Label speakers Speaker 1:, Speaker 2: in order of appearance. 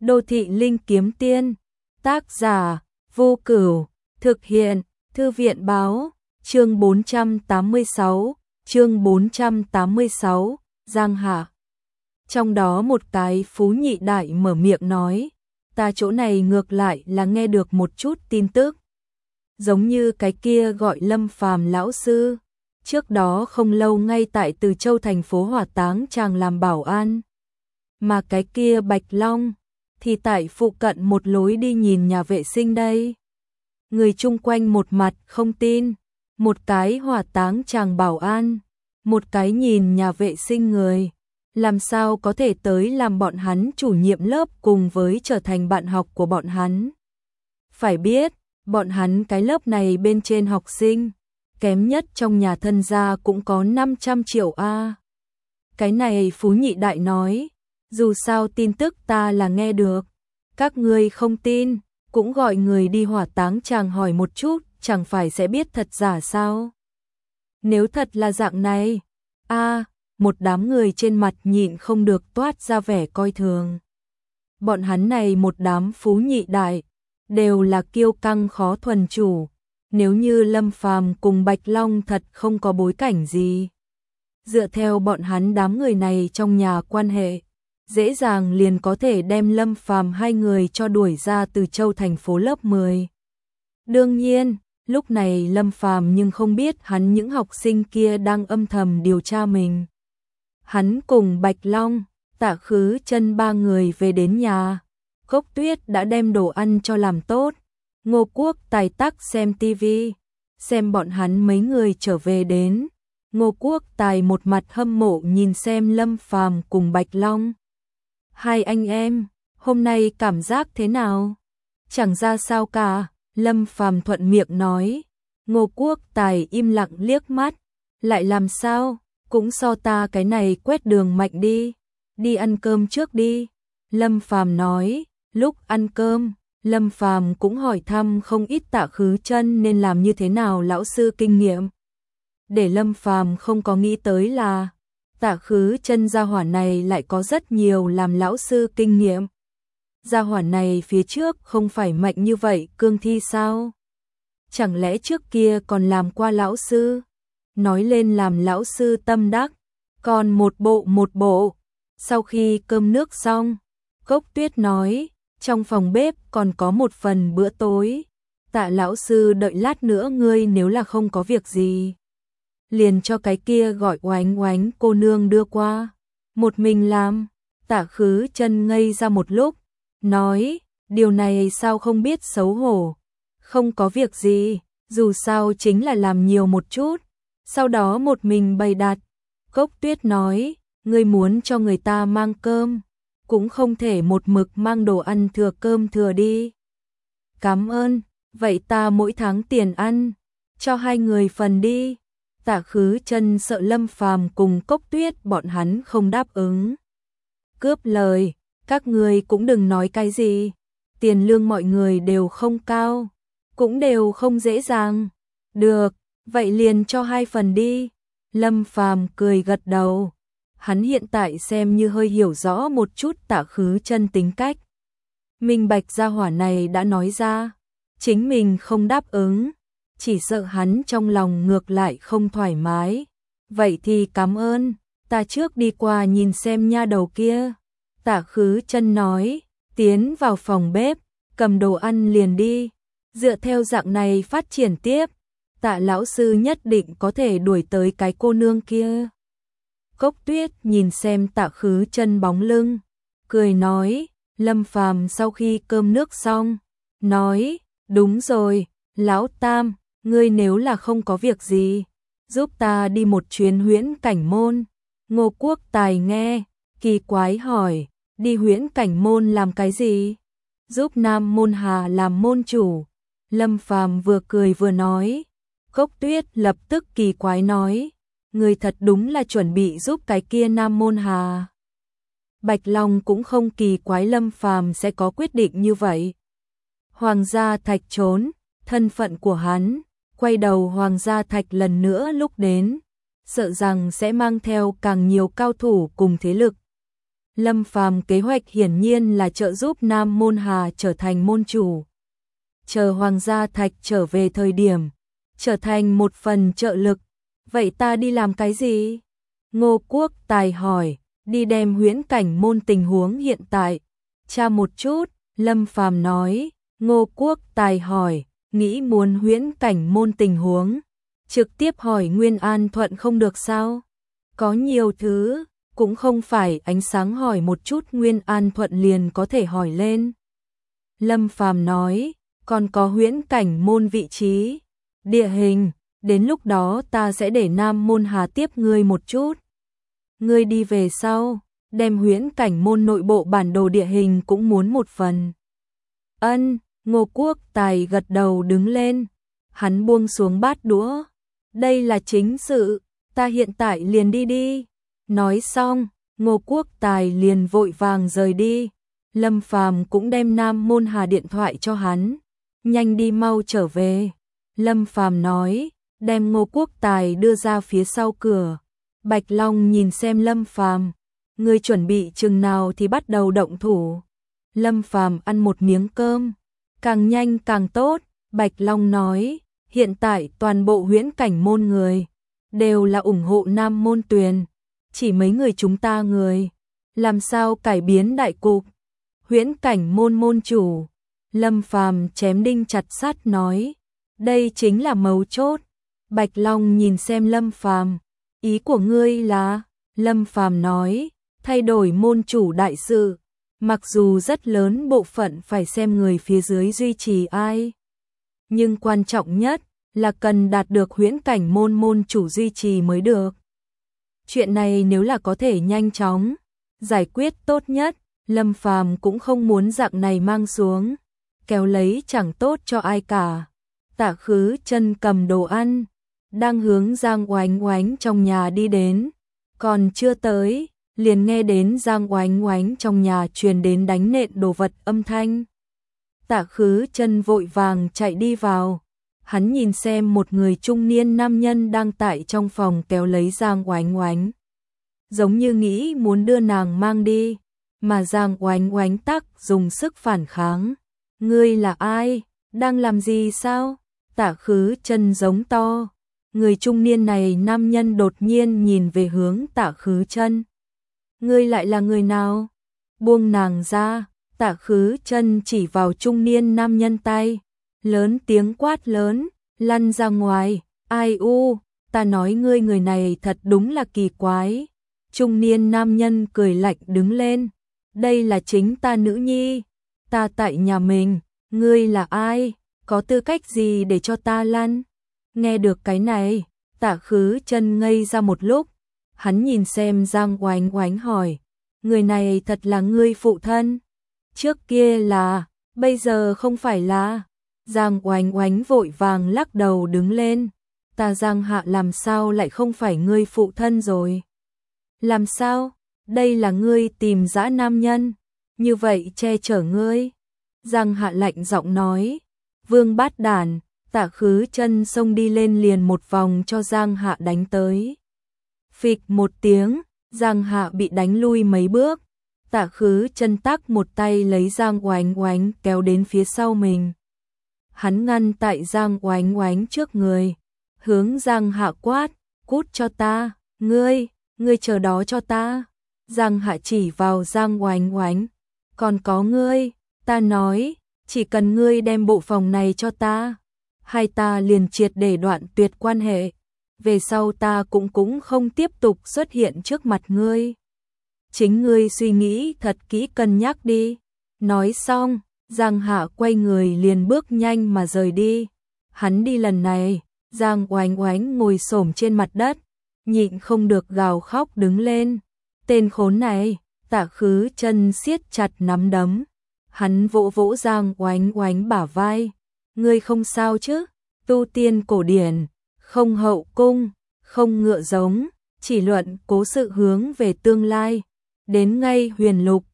Speaker 1: Đô thị linh kiếm tiên, tác giả, Vô Cửu, thực hiện, Thư viện báo, chương 486, Giang Hạ. Trong đó một cái Phú Nhị Đại mở miệng nói, ta chỗ này ngược lại là nghe được một chút tin tức. Giống như cái kia gọi Lâm Phàm lão sư, trước đó không lâu ngay tại Từ Châu thành phố hỏa táng chàng làm bảo an. Mà cái kia Bạch Long thì tại phụ cận một lối đi nhìn nhà vệ sinh đây. Người chung quanh một mặt không tin, một cái hỏa táng chàng bảo an, một cái nhìn nhà vệ sinh người. Làm sao có thể tới làm bọn hắn chủ nhiệm lớp cùng với trở thành bạn học của bọn hắn. Phải biết, bọn hắn cái lớp này bên trên học sinh, kém nhất trong nhà thân gia cũng có 500 triệu a. Cái này Phú Nhị Đại nói, dù sao tin tức ta là nghe được, các ngươi không tin, cũng gọi người đi hỏa táng chàng hỏi một chút, chẳng phải sẽ biết thật giả sao? Nếu thật là dạng này, một đám người trên mặt nhịn không được toát ra vẻ coi thường. Bọn hắn này một đám Phú Nhị Đại, đều là kiêu căng khó thuần chủ, nếu như Lâm Phàm cùng Bạch Long thật không có bối cảnh gì. Dựa theo bọn hắn đám người này trong nhà quan hệ, dễ dàng liền có thể đem Lâm Phàm hai người cho đuổi ra Từ Châu thành phố lớp 10. Đương nhiên, lúc này Lâm Phàm nhưng không biết hắn những học sinh kia đang âm thầm điều tra mình. Hắn cùng Bạch Long, Tạ Khứ Chân ba người về đến nhà. Cốc Tuyết đã đem đồ ăn cho làm tốt. Ngô Quốc Tài tắc xem tivi, xem bọn hắn mấy người trở về đến. Ngô Quốc Tài một mặt hâm mộ nhìn xem Lâm Phàm cùng Bạch Long. Hai anh em, hôm nay cảm giác thế nào? Chẳng ra sao cả, Lâm Phàm thuận miệng nói. Ngô Quốc Tài im lặng liếc mắt, lại làm sao, cũng so ta cái này quét đường mạnh đi ăn cơm trước đi. Lâm Phàm nói, lúc ăn cơm, Lâm Phàm cũng hỏi thăm không ít Tạ Khứ Chân nên làm như thế nào lão sư kinh nghiệm. Để Lâm Phàm không có nghĩ tới là Tạ Khứ Chân gia hỏa này lại có rất nhiều làm lão sư kinh nghiệm. Gia hỏa này phía trước không phải mạnh như vậy cương thi sao? Chẳng lẽ trước kia còn làm qua lão sư? Nói lên làm lão sư tâm đắc, còn một bộ. Sau khi cơm nước xong, Cốc Tuyết nói, trong phòng bếp còn có một phần bữa tối. Tạ lão sư đợi lát nữa ngươi nếu là không có việc gì, liền cho cái kia gọi Oánh Oánh cô nương đưa qua. Một mình làm. Tạ Khứ Chân ngây ra một lúc, nói, điều này sao không biết xấu hổ. Không có việc gì, dù sao chính là làm nhiều một chút, sau đó một mình bày đặt. Cốc Tuyết nói, ngươi muốn cho người ta mang cơm, cũng không thể một mực mang đồ ăn thừa cơm thừa đi. Cảm ơn, vậy ta mỗi tháng tiền ăn, cho hai người phần đi. Tạ Khứ Chân sợ Lâm Phàm cùng Cốc Tuyết bọn hắn không đáp ứng. Cướp lời, các người cũng đừng nói cái gì, tiền lương mọi người đều không cao, cũng đều không dễ dàng. Được, vậy liền cho hai phần đi. Lâm Phàm cười gật đầu. Hắn hiện tại xem như hơi hiểu rõ một chút Tạ Khứ Chân tính cách. Minh bạch gia hỏa này đã nói ra, chính mình không đáp ứng, chỉ sợ hắn trong lòng ngược lại không thoải mái. Vậy thì cảm ơn, ta trước đi qua nhìn xem nha đầu kia. Tạ Khứ Chân nói, tiến vào phòng bếp, cầm đồ ăn liền đi. Dựa theo dạng này phát triển tiếp, Tạ lão sư nhất định có thể đuổi tới cái cô nương kia. Cốc Tuyết nhìn xem Tạ Khứ Chân bóng lưng, cười nói. Lâm Phàm sau khi cơm nước xong, nói, đúng rồi, lão Tam, ngươi nếu là không có việc gì, giúp ta đi một chuyến Huyễn Cảnh Môn. Ngô Quốc Tài nghe, kỳ quái hỏi, đi Huyễn Cảnh Môn làm cái gì? Giúp Nam Môn Hà làm môn chủ. Lâm Phàm vừa cười vừa nói. Cốc Tuyết lập tức kỳ quái nói, người thật đúng là chuẩn bị giúp cái kia Nam Môn Hà. Bạch Long cũng không kỳ quái Lâm Phàm sẽ có quyết định như vậy. Hoàng gia Thạch trốn, thân phận của hắn, quay đầu Hoàng gia Thạch lần nữa lúc đến, sợ rằng sẽ mang theo càng nhiều cao thủ cùng thế lực. Lâm Phàm kế hoạch hiển nhiên là trợ giúp Nam Môn Hà trở thành môn chủ. Chờ Hoàng gia Thạch trở về thời điểm, trở thành một phần trợ lực. Vậy ta đi làm cái gì? Ngô Quốc Tài hỏi, đi đem huyễn cảnh môn tình huống hiện tại tra một chút. Lâm Phàm nói. Ngô Quốc Tài hỏi, nghĩ muốn huyễn cảnh môn tình huống, trực tiếp hỏi Nguyên An Thuận không được sao? Có nhiều thứ, cũng không phải ánh sáng hỏi một chút Nguyên An Thuận liền có thể hỏi lên. Lâm Phàm nói, còn có huyễn cảnh môn vị trí, địa hình, đến lúc đó ta sẽ để Nam Môn Hà tiếp ngươi một chút. Ngươi đi về sau, đem huyễn cảnh môn nội bộ bản đồ địa hình cũng muốn một phần. Ân. Ngô Quốc Tài gật đầu đứng lên, hắn buông xuống bát đũa. Đây là chính sự, ta hiện tại liền đi đi. Nói xong, Ngô Quốc Tài liền vội vàng rời đi. Lâm Phàm cũng đem Nam Môn Hà điện thoại cho hắn. Nhanh đi mau trở về. Lâm Phàm nói, đem Ngô Quốc Tài đưa ra phía sau cửa. Bạch Long nhìn xem Lâm Phàm, ngươi chuẩn bị chừng nào thì bắt đầu động thủ. Lâm Phàm ăn một miếng cơm. Càng nhanh càng tốt, Bạch Long nói, hiện tại toàn bộ huyễn cảnh môn người đều là ủng hộ Nam Môn Tuyền, chỉ mấy người chúng ta người, làm sao cải biến đại cục? Huyễn cảnh môn môn chủ, Lâm Phàm chém đinh chặt sắt nói, đây chính là mấu chốt. Bạch Long nhìn xem Lâm Phàm, ý của ngươi là? Lâm Phàm nói, thay đổi môn chủ đại sự. Mặc dù rất lớn bộ phận phải xem người phía dưới duy trì ai, nhưng quan trọng nhất là cần đạt được huyễn cảnh môn môn chủ duy trì mới được. Chuyện này nếu là có thể nhanh chóng giải quyết tốt nhất, Lâm Phàm cũng không muốn dạng này mang xuống, kéo lấy chẳng tốt cho ai cả. Tạ Khứ Chân cầm đồ ăn, đang hướng Giang Oánh Oánh trong nhà đi đến, còn chưa tới, liền nghe đến Giang Oánh Oánh trong nhà truyền đến đánh nện đồ vật âm thanh. Tạ Khứ Chân vội vàng chạy đi vào, hắn nhìn xem một người trung niên nam nhân đang tại trong phòng kéo lấy Giang Oánh Oánh, giống như nghĩ muốn đưa nàng mang đi, mà Giang Oánh Oánh tắc dùng sức phản kháng. Ngươi là ai? Đang làm gì sao? Tạ Khứ Chân giống to. Người trung niên này nam nhân đột nhiên nhìn về hướng Tạ Khứ Chân. Ngươi lại là người nào? Buông nàng ra. Tạ Khứ Chân chỉ vào trung niên nam nhân tay, lớn tiếng quát lớn, lăn ra ngoài. Ai u, ta nói ngươi người này thật đúng là kỳ quái. Trung niên nam nhân cười lạnh đứng lên, đây là chính ta nữ nhi, ta tại nhà mình, ngươi là ai, có tư cách gì để cho ta lăn? Nghe được cái này, Tạ Khứ Chân ngây ra một lúc, hắn nhìn xem Giang Oánh Oánh hỏi, người này thật là ngươi phụ thân? Trước kia là, bây giờ không phải là? Giang Oánh Oánh vội vàng lắc đầu đứng lên, ta Giang Hạ làm sao lại không phải ngươi phụ thân rồi? Làm sao? Đây là ngươi tìm dã nam nhân, như vậy che chở ngươi. Giang Hạ lạnh giọng nói, vương bát đản. Tạ Khứ Chân xông đi lên liền một vòng cho Giang Hạ đánh tới. Phịch một tiếng, Giang Hạ bị đánh lui mấy bước. Tạ Khứ Chân tắc một tay lấy Giang Oánh Oánh kéo đến phía sau mình. Hắn ngăn tại Giang Oánh Oánh trước người, hướng Giang Hạ quát, cút cho ta, ngươi chờ đó cho ta. Giang Hạ chỉ vào Giang Oánh Oánh, còn có ngươi, ta nói, chỉ cần ngươi đem bộ phòng này cho ta, hai ta liền triệt để đoạn tuyệt quan hệ, về sau ta cũng không tiếp tục xuất hiện trước mặt ngươi. Chính ngươi suy nghĩ thật kỹ cân nhắc đi. Nói xong, Giang Hạ quay người liền bước nhanh mà rời đi. Hắn đi lần này, Giang Oánh Oánh ngồi xổm trên mặt đất, nhịn không được gào khóc đứng lên. Tên khốn này, Tạ Khứ Chân siết chặt nắm đấm. Hắn vỗ vỗ Giang Oánh Oánh bả vai. Ngươi không sao chứ? Tu tiên cổ điển, không hậu cung, không ngựa giống, chỉ luận cố sự hướng về tương lai. Đến ngay huyền lục,